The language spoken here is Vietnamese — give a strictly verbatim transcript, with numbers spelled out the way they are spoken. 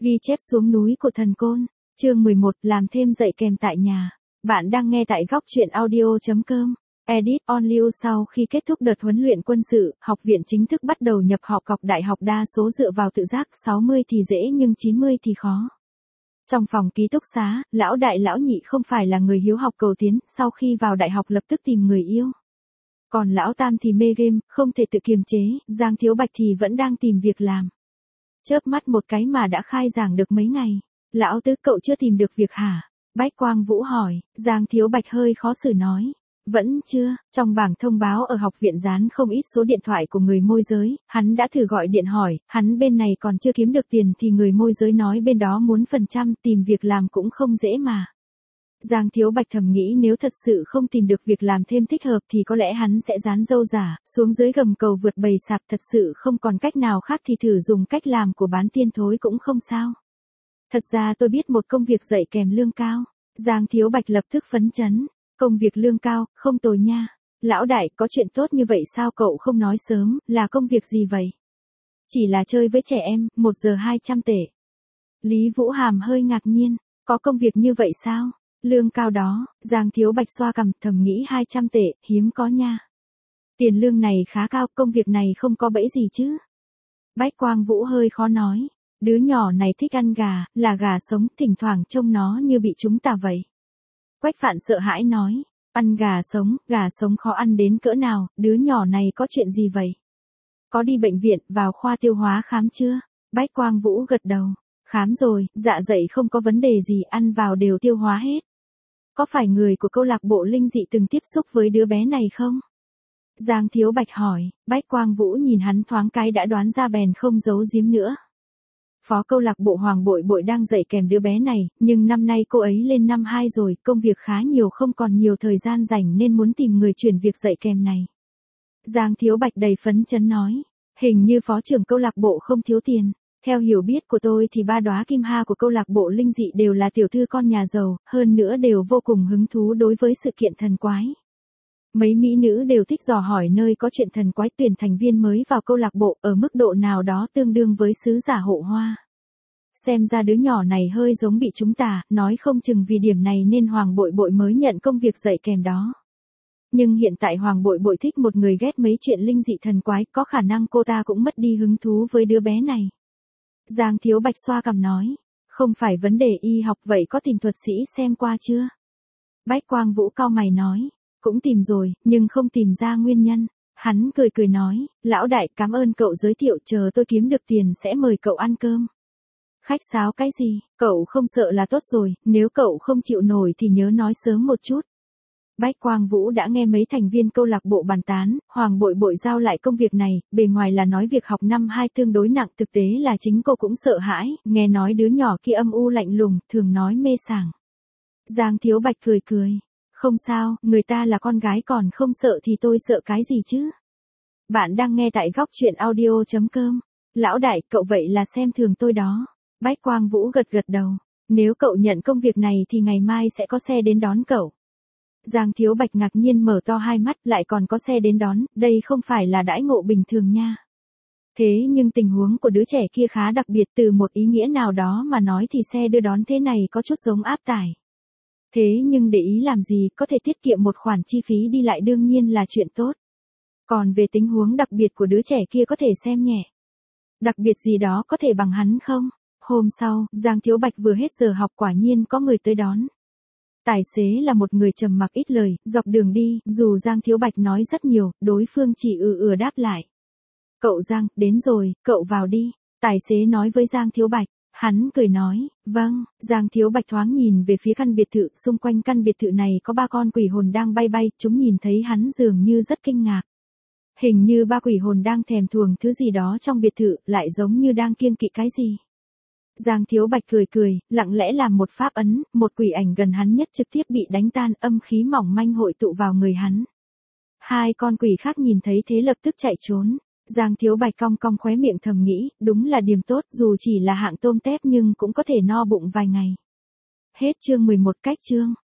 Ghi chép xuống núi của thần côn. Chương mười một, làm thêm dạy kèm tại nhà. Bạn đang nghe tại góc truyện audio chấm com. Edit on Lưu. Sau khi kết thúc đợt huấn luyện quân sự, học viện chính thức bắt đầu nhập học cọc đại học đa số dựa vào tự giác, sáu mươi thì dễ nhưng chín mươi thì khó. Trong phòng ký túc xá, lão đại lão nhị không phải là người hiếu học cầu tiến, sau khi vào đại học lập tức tìm người yêu. Còn lão tam thì mê game, không thể tự kiềm chế, Giang Thiếu Bạch thì vẫn đang tìm việc làm. Chớp mắt một cái mà đã khai giảng được mấy ngày. Lão tứ, cậu chưa tìm được việc hả? Bách Quang Vũ hỏi. Giang Thiếu Bạch hơi khó xử nói. Vẫn chưa. Trong bảng thông báo ở học viện dán không ít số điện thoại của người môi giới, hắn đã thử gọi điện hỏi, hắn bên này còn chưa kiếm được tiền thì người môi giới nói bên đó muốn phần trăm, tìm việc làm cũng không dễ mà. Giang Thiếu Bạch thầm nghĩ nếu thật sự không tìm được việc làm thêm thích hợp thì có lẽ hắn sẽ dán dâu giả, xuống dưới gầm cầu vượt bầy sạp, thật sự không còn cách nào khác thì thử dùng cách làm của bán tiên thối cũng không sao. Thật ra tôi biết một công việc dạy kèm lương cao. Giang Thiếu Bạch lập tức phấn chấn. Công việc lương cao, không tồi nha. Lão đại, có chuyện tốt như vậy sao cậu không nói sớm, là công việc gì vậy? Chỉ là chơi với trẻ em, một giờ hai trăm tệ. Lý Vũ Hàm hơi ngạc nhiên, có công việc như vậy sao? Lương cao đó, Giang Thiếu Bạch xoa cằm, thầm nghĩ hai trăm tệ, hiếm có nha. Tiền lương này khá cao, công việc này không có bẫy gì chứ? Bách Quang Vũ hơi khó nói. Đứa nhỏ này thích ăn gà, là gà sống, thỉnh thoảng trông nó như bị chúng ta vậy. Quách Phạn sợ hãi nói, ăn gà sống, gà sống khó ăn đến cỡ nào, đứa nhỏ này có chuyện gì vậy? Có đi bệnh viện, vào khoa tiêu hóa khám chưa? Bách Quang Vũ gật đầu, khám rồi, dạ dày không có vấn đề gì, ăn vào đều tiêu hóa hết. Có phải người của câu lạc bộ linh dị từng tiếp xúc với đứa bé này không? Giang Thiếu Bạch hỏi. Bách Quang Vũ nhìn hắn thoáng cái đã đoán ra bèn không giấu giếm nữa. Phó câu lạc bộ Hoàng Bội Bội đang dạy kèm đứa bé này, nhưng năm nay cô ấy lên năm hai rồi, công việc khá nhiều không còn nhiều thời gian rảnh nên muốn tìm người chuyển việc dạy kèm này. Giang Thiếu Bạch đầy phấn chấn nói, hình như phó trưởng câu lạc bộ không thiếu tiền. Theo hiểu biết của tôi thì ba đóa kim ha của câu lạc bộ linh dị đều là tiểu thư con nhà giàu, hơn nữa đều vô cùng hứng thú đối với sự kiện thần quái. Mấy mỹ nữ đều thích dò hỏi nơi có chuyện thần quái, tuyển thành viên mới vào câu lạc bộ ở mức độ nào đó tương đương với sứ giả hộ hoa. Xem ra đứa nhỏ này hơi giống bị chúng ta, nói không chừng vì điểm này nên Hoàng Bội Bội mới nhận công việc dạy kèm đó. Nhưng hiện tại Hoàng Bội Bội thích một người ghét mấy chuyện linh dị thần quái, có khả năng cô ta cũng mất đi hứng thú với đứa bé này. Giang Thiếu Bạch xoa cằm nói, không phải vấn đề y học vậy có tìm thuật sĩ xem qua chưa? Bách Quang Vũ cau mày nói. Cũng tìm rồi, nhưng không tìm ra nguyên nhân. Hắn cười cười nói, lão đại cảm ơn cậu giới thiệu, chờ tôi kiếm được tiền sẽ mời cậu ăn cơm. Khách sáo cái gì, cậu không sợ là tốt rồi, nếu cậu không chịu nổi thì nhớ nói sớm một chút. Bách Quang Vũ đã nghe mấy thành viên câu lạc bộ bàn tán, Hoàng Bội Bội giao lại công việc này, bề ngoài là nói việc học năm hai tương đối nặng, thực tế là chính cô cũng sợ hãi, nghe nói đứa nhỏ kia âm u lạnh lùng, thường nói mê sảng. Giang Thiếu Bạch cười cười. Không sao, người ta là con gái còn không sợ thì tôi sợ cái gì chứ? Bạn đang nghe tại góc truyện audio chấm com. Lão đại, cậu vậy là xem thường tôi đó. Bách Quang Vũ gật gật đầu. Nếu cậu nhận công việc này thì ngày mai sẽ có xe đến đón cậu. Giang Thiếu Bạch ngạc nhiên mở to hai mắt, lại còn có xe đến đón, đây không phải là đãi ngộ bình thường nha. Thế nhưng tình huống của đứa trẻ kia khá đặc biệt, từ một ý nghĩa nào đó mà nói thì xe đưa đón thế này có chút giống áp tải. Thế nhưng để ý làm gì, có thể tiết kiệm một khoản chi phí đi lại đương nhiên là chuyện tốt. Còn về tình huống đặc biệt của đứa trẻ kia có thể xem nhẹ. Đặc biệt gì đó có thể bằng hắn không? Hôm sau, Giang Thiếu Bạch vừa hết giờ học quả nhiên có người tới đón. Tài xế là một người trầm mặc ít lời, dọc đường đi, dù Giang Thiếu Bạch nói rất nhiều, đối phương chỉ ừ ừ đáp lại. Cậu Giang, đến rồi, cậu vào đi. Tài xế nói với Giang Thiếu Bạch. Hắn cười nói, vâng. Giang Thiếu Bạch thoáng nhìn về phía căn biệt thự, xung quanh căn biệt thự này có ba con quỷ hồn đang bay bay, chúng nhìn thấy hắn dường như rất kinh ngạc. Hình như ba quỷ hồn đang thèm thuồng thứ gì đó trong biệt thự, lại giống như đang kiêng kỵ cái gì. Giang Thiếu Bạch cười cười, lặng lẽ làm một pháp ấn, một quỷ ảnh gần hắn nhất trực tiếp bị đánh tan, âm khí mỏng manh hội tụ vào người hắn. Hai con quỷ khác nhìn thấy thế lập tức chạy trốn. Giang Thiếu Bạch cong cong khóe miệng thầm nghĩ, đúng là điểm tốt, dù chỉ là hạng tôm tép nhưng cũng có thể no bụng vài ngày. Hết chương mười một cách chương.